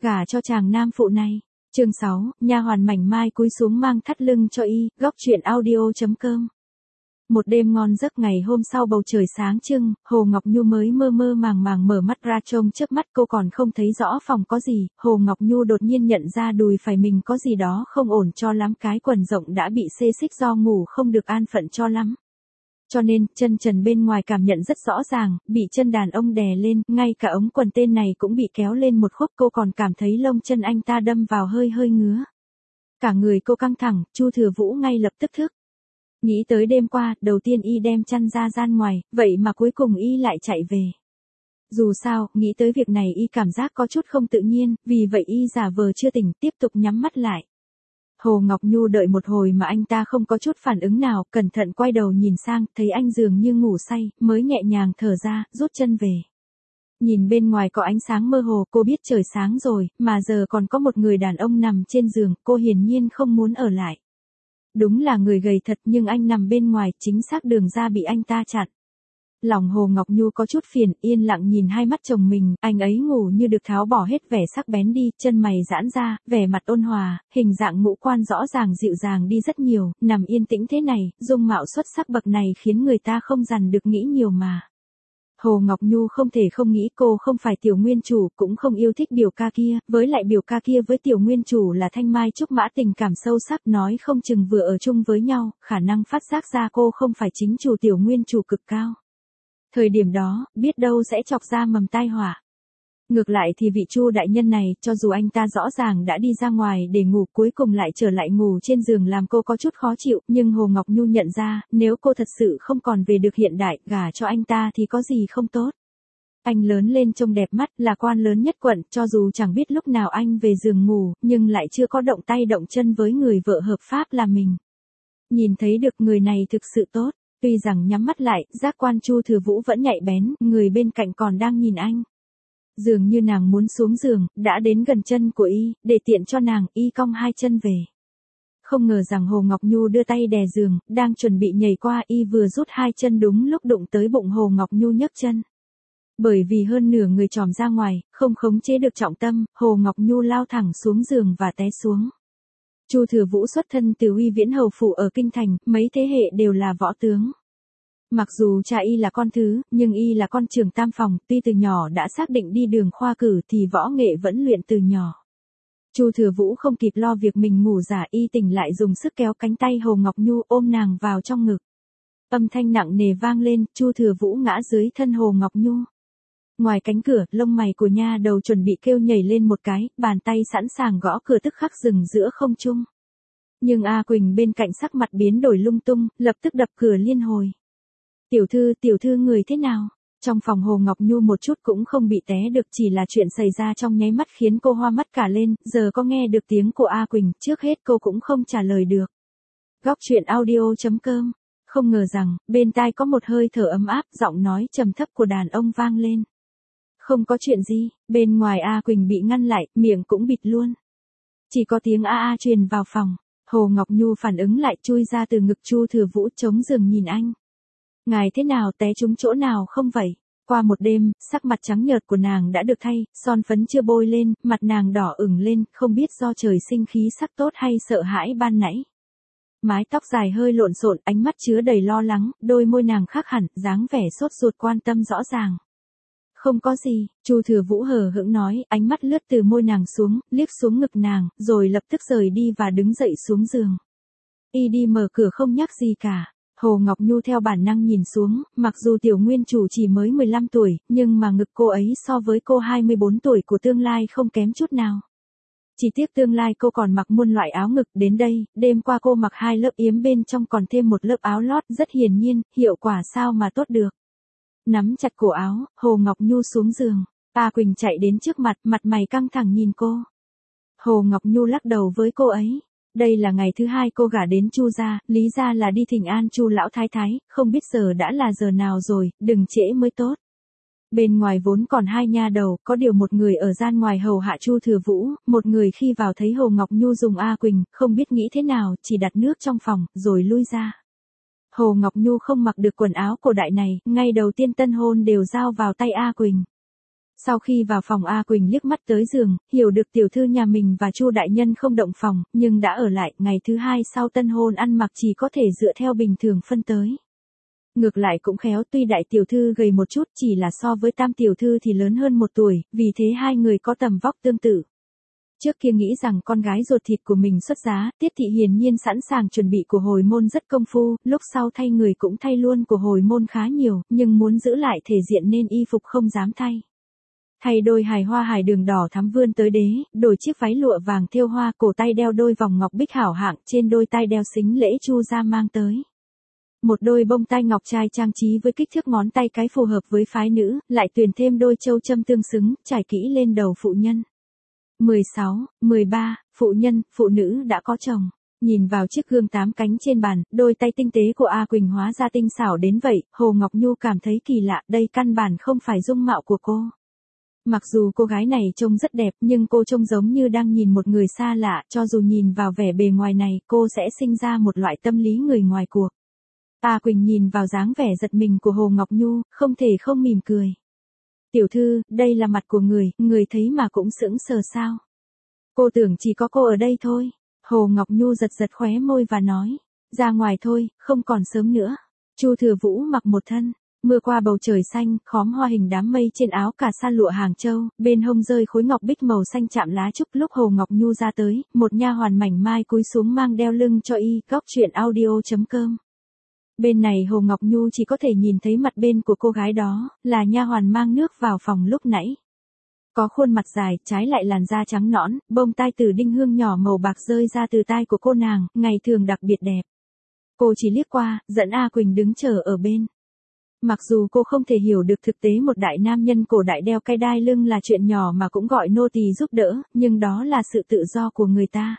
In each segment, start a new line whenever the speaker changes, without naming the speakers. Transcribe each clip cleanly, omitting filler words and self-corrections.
gả cho chàng nam phụ này. Chương 6, nha hoàn mảnh mai cúi xuống mang thắt lưng cho y, góc truyện audio.com. Một đêm ngon giấc ngày hôm sau bầu trời sáng trưng, Hồ Ngọc Nhu mới mơ mơ màng màng mở mắt ra trông trước mắt cô còn không thấy rõ phòng có gì, Hồ Ngọc Nhu đột nhiên nhận ra đùi phải mình có gì đó không ổn cho lắm, cái quần rộng đã bị xê xích do ngủ không được an phận cho lắm. Cho nên, chân trần bên ngoài cảm nhận rất rõ ràng, bị chân đàn ông đè lên, ngay cả ống quần tên này cũng bị kéo lên một khúc, cô còn cảm thấy lông chân anh ta đâm vào hơi hơi ngứa. Cả người cô căng thẳng, Chu Thừa Vũ ngay lập tức thức. Nghĩ tới đêm qua, đầu tiên y đem chăn ra gian ngoài, vậy mà cuối cùng y lại chạy về. Dù sao, nghĩ tới việc này y cảm giác có chút không tự nhiên, vì vậy y giả vờ chưa tỉnh, tiếp tục nhắm mắt lại. Hồ Ngọc Nhu đợi một hồi mà anh ta không có chút phản ứng nào, cẩn thận quay đầu nhìn sang, thấy anh dường như ngủ say, mới nhẹ nhàng thở ra, rút chân về. Nhìn bên ngoài có ánh sáng mơ hồ, cô biết trời sáng rồi, mà giờ còn có một người đàn ông nằm trên giường, cô hiển nhiên không muốn ở lại. Đúng là người gầy thật nhưng anh nằm bên ngoài, chính xác đường ra bị anh ta chặn. Lòng Hồ Ngọc Nhu có chút phiền, yên lặng nhìn hai mắt chồng mình, anh ấy ngủ như được tháo bỏ hết vẻ sắc bén đi, chân mày giãn ra, vẻ mặt ôn hòa, hình dạng ngũ quan rõ ràng dịu dàng đi rất nhiều, nằm yên tĩnh thế này, dung mạo xuất sắc bậc này khiến người ta không dằn được nghĩ nhiều mà. Hồ Ngọc Nhu không thể không nghĩ cô không phải tiểu nguyên chủ, cũng không yêu thích biểu ca kia, với lại biểu ca kia với tiểu nguyên chủ là thanh mai trúc mã tình cảm sâu sắc, nói không chừng vừa ở chung với nhau, khả năng phát giác ra cô không phải chính chủ tiểu nguyên chủ cực cao. Thời điểm đó, biết đâu sẽ chọc ra mầm tai họa. Ngược lại thì vị Chu đại nhân này, cho dù anh ta rõ ràng đã đi ra ngoài để ngủ cuối cùng lại trở lại ngủ trên giường làm cô có chút khó chịu, nhưng Hồ Ngọc Nhu nhận ra, nếu cô thật sự không còn về được hiện đại, gả cho anh ta thì có gì không tốt. Anh lớn lên trông đẹp mắt, là quan lớn nhất quận, cho dù chẳng biết lúc nào anh về giường ngủ, nhưng lại chưa có động tay động chân với người vợ hợp pháp là mình. Nhìn thấy được người này thực sự tốt. Tuy rằng nhắm mắt lại, giác quan Chu Thừa Vũ vẫn nhạy bén, người bên cạnh còn đang nhìn anh. Dường như nàng muốn xuống giường, đã đến gần chân của y, để tiện cho nàng, y cong hai chân về. Không ngờ rằng Hồ Ngọc Nhu đưa tay đè giường, đang chuẩn bị nhảy qua, y vừa rút hai chân đúng lúc đụng tới bụng Hồ Ngọc Nhu nhấc chân. Bởi vì hơn nửa người tròm ra ngoài, không khống chế được trọng tâm, Hồ Ngọc Nhu lao thẳng xuống giường và té xuống. Chu Thừa Vũ xuất thân từ Uy Viễn hầu phủ ở kinh thành, mấy thế hệ đều là võ tướng. Mặc dù cha y là con thứ, nhưng y là con trưởng tam phòng, tuy từ nhỏ đã xác định đi đường khoa cử thì võ nghệ vẫn luyện từ nhỏ. Chu Thừa Vũ không kịp lo việc mình ngủ giả, y tỉnh lại dùng sức kéo cánh tay Hồ Ngọc Nhu ôm nàng vào trong ngực. Âm thanh nặng nề vang lên, Chu Thừa Vũ ngã dưới thân Hồ Ngọc Nhu. Ngoài cánh cửa, lông mày của nha đầu chuẩn bị kêu nhảy lên một cái, bàn tay sẵn sàng gõ cửa tức khắc dừng giữa không trung. Nhưng A Quỳnh bên cạnh sắc mặt biến đổi lung tung, lập tức đập cửa liên hồi. Tiểu thư người thế nào? Trong phòng Hồ Ngọc Nhu một chút cũng không bị té được, chỉ là chuyện xảy ra trong nháy mắt khiến cô hoa mắt cả lên, giờ có nghe được tiếng của A Quỳnh, trước hết cô cũng không trả lời được. Góc truyện audio.com. Không ngờ rằng, bên tai có một hơi thở ấm áp, giọng nói trầm thấp của đàn ông vang lên. Không có chuyện gì, bên ngoài A Quỳnh bị ngăn lại, miệng cũng bịt luôn. Chỉ có tiếng a truyền vào phòng. Hồ Ngọc Nhu phản ứng lại, chui ra từ ngực Chu Thừa Vũ chống giường nhìn anh. Ngài thế nào, té trúng chỗ nào không vậy? Qua một đêm, sắc mặt trắng nhợt của nàng đã được thay, son phấn chưa bôi lên, mặt nàng đỏ ửng lên, không biết do trời sinh khí sắc tốt hay sợ hãi ban nãy. Mái tóc dài hơi lộn xộn, ánh mắt chứa đầy lo lắng, đôi môi nàng khác hẳn, dáng vẻ sốt ruột quan tâm rõ ràng. Không có gì, Chu Thừa Vũ hờ hững nói, ánh mắt lướt từ môi nàng xuống, liếc xuống ngực nàng, rồi lập tức rời đi và đứng dậy xuống giường. Y đi mở cửa không nhắc gì cả. Hồ Ngọc Nhu theo bản năng nhìn xuống, mặc dù tiểu nguyên chủ chỉ mới 15 tuổi, nhưng mà ngực cô ấy so với cô 24 tuổi của tương lai không kém chút nào. Chỉ tiếc tương lai cô còn mặc muôn loại áo ngực, đến đây, đêm qua cô mặc 2 lớp yếm bên trong còn thêm một lớp áo lót, rất hiển nhiên, hiệu quả sao mà tốt được. Nắm chặt cổ áo, Hồ Ngọc Nhu xuống giường. A Quỳnh chạy đến trước mặt, mặt mày căng thẳng nhìn cô. Hồ Ngọc Nhu lắc đầu với cô ấy. Đây là ngày thứ 2 cô gả đến Chu gia, lý ra là đi thỉnh an Chu lão thái thái, không biết giờ đã là giờ nào rồi, đừng trễ mới tốt. Bên ngoài vốn còn 2 nha đầu, có điều một người ở gian ngoài hầu hạ Chu Thừa Vũ, một người khi vào thấy Hồ Ngọc Nhu dùng A Quỳnh, không biết nghĩ thế nào, chỉ đặt nước trong phòng, rồi lui ra. Hồ Ngọc Nhu không mặc được quần áo cổ đại này, ngay đầu tiên tân hôn đều giao vào tay A Quỳnh. Sau khi vào phòng A Quỳnh liếc mắt tới giường, hiểu được tiểu thư nhà mình và Chu đại nhân không động phòng, nhưng đã ở lại, ngày thứ hai sau tân hôn ăn mặc chỉ có thể dựa theo bình thường phân tới. Ngược lại cũng khéo, tuy đại tiểu thư gầy một chút, chỉ là so với tam tiểu thư thì lớn hơn 1 tuổi, vì thế hai người có tầm vóc tương tự. Trước kia nghĩ rằng con gái ruột thịt của mình xuất giá, Tiết Thị hiển nhiên sẵn sàng chuẩn bị của hồi môn rất công phu, lúc sau thay người cũng thay luôn của hồi môn khá nhiều, nhưng muốn giữ lại thể diện nên y phục không dám thay. Thay đôi hài hoa hài đường đỏ thắm vươn tới đế, đổi chiếc váy lụa vàng thêu hoa, cổ tay đeo đôi vòng ngọc bích hảo hạng, trên đôi tai đeo xính lễ Chu gia mang tới. Một đôi bông tai ngọc trai trang trí với kích thước ngón tay cái phù hợp với phái nữ, lại tuyển thêm đôi châu châm tương xứng, trải kỹ lên đầu phụ nhân. 16, 13, phụ nhân, phụ nữ đã có chồng. Nhìn vào chiếc gương 8 cánh trên bàn, đôi tay tinh tế của A Quỳnh hóa ra tinh xảo đến vậy, Hồ Ngọc Nhu cảm thấy kỳ lạ, đây căn bản không phải dung mạo của cô. Mặc dù cô gái này trông rất đẹp nhưng cô trông giống như đang nhìn một người xa lạ, cho dù nhìn vào vẻ bề ngoài này, cô sẽ sinh ra một loại tâm lý người ngoài cuộc. A Quỳnh nhìn vào dáng vẻ giật mình của Hồ Ngọc Nhu, không thể không mỉm cười. Tiểu thư, đây là mặt của người thấy mà cũng sững sờ sao. Cô tưởng chỉ có cô ở đây thôi. Hồ Ngọc Nhu giật giật khóe môi và nói. Ra ngoài thôi, không còn sớm nữa. Chu Thừa Vũ mặc một thân. Mưa qua bầu trời xanh, khóm hoa hình đám mây trên áo cà sa lụa Hàng Châu, bên hông rơi khối ngọc bích màu xanh chạm lá trúc. Lúc Hồ Ngọc Nhu ra tới, một nha hoàn mảnh mai cúi xuống mang đeo lưng cho y. Góc truyện audio.com. Bên này Hồ Ngọc Nhu chỉ có thể nhìn thấy mặt bên của cô gái đó, là nha hoàn mang nước vào phòng lúc nãy. Có khuôn mặt dài, trái lại làn da trắng nõn, bông tai từ đinh hương nhỏ màu bạc rơi ra từ tai của cô nàng, ngày thường đặc biệt đẹp. Cô chỉ liếc qua, dẫn A Quỳnh đứng chờ ở bên. Mặc dù cô không thể hiểu được thực tế một đại nam nhân cổ đại đeo cái đai lưng là chuyện nhỏ mà cũng gọi nô tỳ giúp đỡ, nhưng đó là sự tự do của người ta.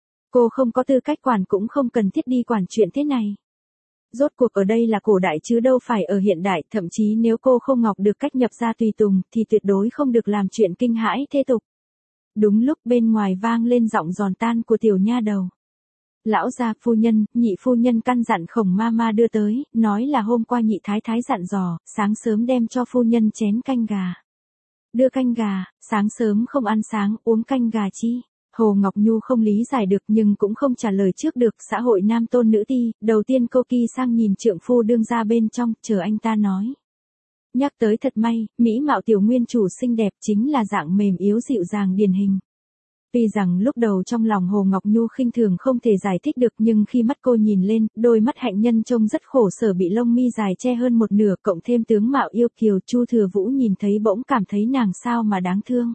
Cô không có tư cách quản cũng không cần thiết đi quản chuyện thế này. Rốt cuộc ở đây là cổ đại chứ đâu phải ở hiện đại, thậm chí nếu cô không ngọc được cách nhập gia tùy tùng, thì tuyệt đối không được làm chuyện kinh hãi thế tục. Đúng lúc bên ngoài vang lên giọng giòn tan của tiểu nha đầu. Lão gia phu nhân, nhị phu nhân căn dặn Khổng Mama đưa tới, nói là hôm qua nhị thái thái dặn dò, sáng sớm đem cho phu nhân chén canh gà. Đưa canh gà, sáng sớm không ăn sáng, uống canh gà chi? Hồ Ngọc Nhu không lý giải được nhưng cũng không trả lời trước được, xã hội nam tôn nữ ti, đầu tiên cô kỳ sang nhìn trượng phu đương ra bên trong, chờ anh ta nói. Nhắc tới thật may, mỹ mạo tiểu nguyên chủ xinh đẹp chính là dạng mềm yếu dịu dàng điển hình. Tuy rằng lúc đầu trong lòng Hồ Ngọc Nhu khinh thường không thể giải thích được nhưng khi mắt cô nhìn lên, đôi mắt hạnh nhân trông rất khổ sở bị lông mi dài che hơn một nửa cộng thêm tướng mạo yêu kiều, Chu Thừa Vũ nhìn thấy bỗng cảm thấy nàng sao mà đáng thương.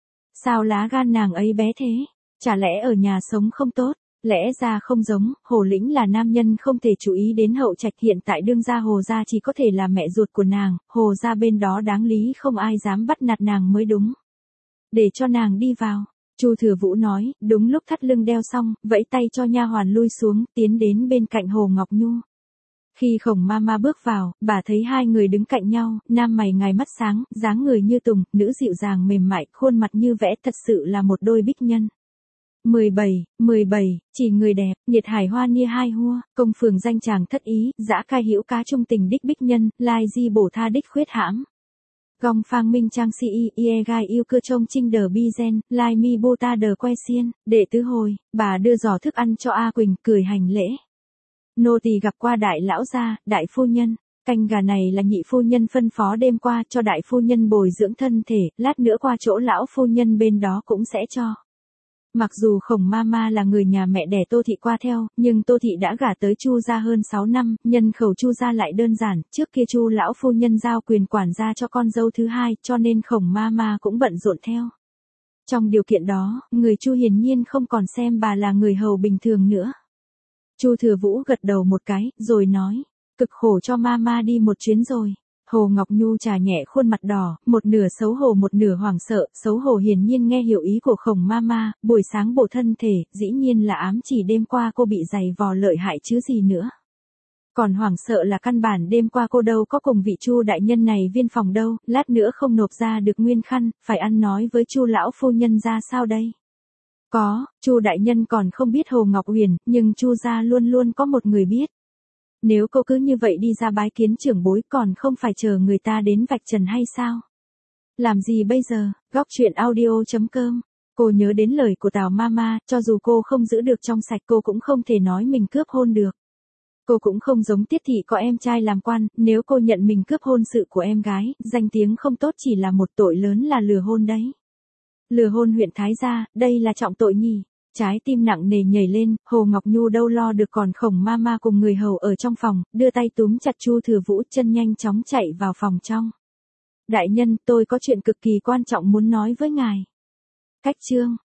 Sao lá gan nàng ấy bé thế? Chả lẽ ở nhà sống không tốt? Lẽ ra không giống, Hồ Lĩnh là nam nhân không thể chú ý đến hậu trạch, hiện tại đương gia Hồ gia chỉ có thể là mẹ ruột của nàng, Hồ gia bên đó đáng lý không ai dám bắt nạt nàng mới đúng. Để cho nàng đi vào. Chu Thừa Vũ nói, đúng lúc thắt lưng đeo xong, vẫy tay cho nha hoàn lui xuống, tiến đến bên cạnh Hồ Ngọc Nhu. Khi Khổng Mama bước vào, bà thấy hai người đứng cạnh nhau, nam mày ngài mắt sáng, dáng người như tùng, nữ dịu dàng mềm mại, khuôn mặt như vẽ, thật sự là một đôi bích nhân. 17, chỉ người đẹp, nhiệt hải hoa nia hai hua, công phường danh chàng thất ý, dã cai hữu cá trung tình đích bích nhân, lai di bổ tha đích khuyết hãm. Gong phang minh trang si ie gai yêu cơ trông trinh đờ bi gen, lai mi bô ta đờ que xiên, đệ tứ hồi, bà đưa giỏ thức ăn cho A Quỳnh, cười hành lễ. Nô tỳ gặp qua đại lão gia, đại phu nhân, canh gà này là nhị phu nhân phân phó đêm qua cho đại phu nhân bồi dưỡng thân thể, lát nữa qua chỗ lão phu nhân bên đó cũng sẽ cho. Mặc dù Khổng Mama là người nhà mẹ đẻ Tô Thị qua theo, nhưng Tô Thị đã gả tới Chu gia hơn 6 năm, nhân khẩu Chu gia lại đơn giản, trước kia Chu lão phu nhân giao quyền quản gia cho con dâu thứ hai, cho nên Khổng Mama cũng bận rộn theo. Trong điều kiện đó, người Chu hiển nhiên không còn xem bà là người hầu bình thường nữa. Chu Thừa Vũ gật đầu một cái, rồi nói, cực khổ cho Mama đi một chuyến rồi. Hồ Ngọc Nhu trà nhẹ khuôn mặt đỏ, một nửa xấu hổ một nửa hoảng sợ, xấu hổ hiển nhiên nghe hiểu ý của Khổng Mama, buổi sáng bổ thân thể, dĩ nhiên là ám chỉ đêm qua cô bị giày vò lợi hại chứ gì nữa. Còn hoảng sợ là căn bản đêm qua cô đâu có cùng vị Chu đại nhân này viên phòng đâu, lát nữa không nộp ra được nguyên khăn, phải ăn nói với Chu lão phu nhân ra sao đây? Có, Chu đại nhân còn không biết Hồ Ngọc Huyền, nhưng Chu gia luôn luôn có một người biết. Nếu cô cứ như vậy đi ra bái kiến trưởng bối còn không phải chờ người ta đến vạch trần hay sao? Làm gì bây giờ? Góc chuyện audio.com. Cô nhớ đến lời của Tào Mama, cho dù cô không giữ được trong sạch cô cũng không thể nói mình cướp hôn được. Cô cũng không giống Tiết Thị có em trai làm quan, nếu cô nhận mình cướp hôn sự của em gái, danh tiếng không tốt chỉ là một tội lớn là lừa hôn đấy. Lừa hôn huyện Thái Gia, đây là trọng tội nhỉ. Trái tim nặng nề nhảy lên, Hồ Ngọc Nhu đâu lo được còn Khổng Mama cùng người hầu ở trong phòng, đưa tay túm chặt Chu Thừa Vũ, chân nhanh chóng chạy vào phòng trong. Đại nhân, tôi có chuyện cực kỳ quan trọng muốn nói với ngài. Cách chương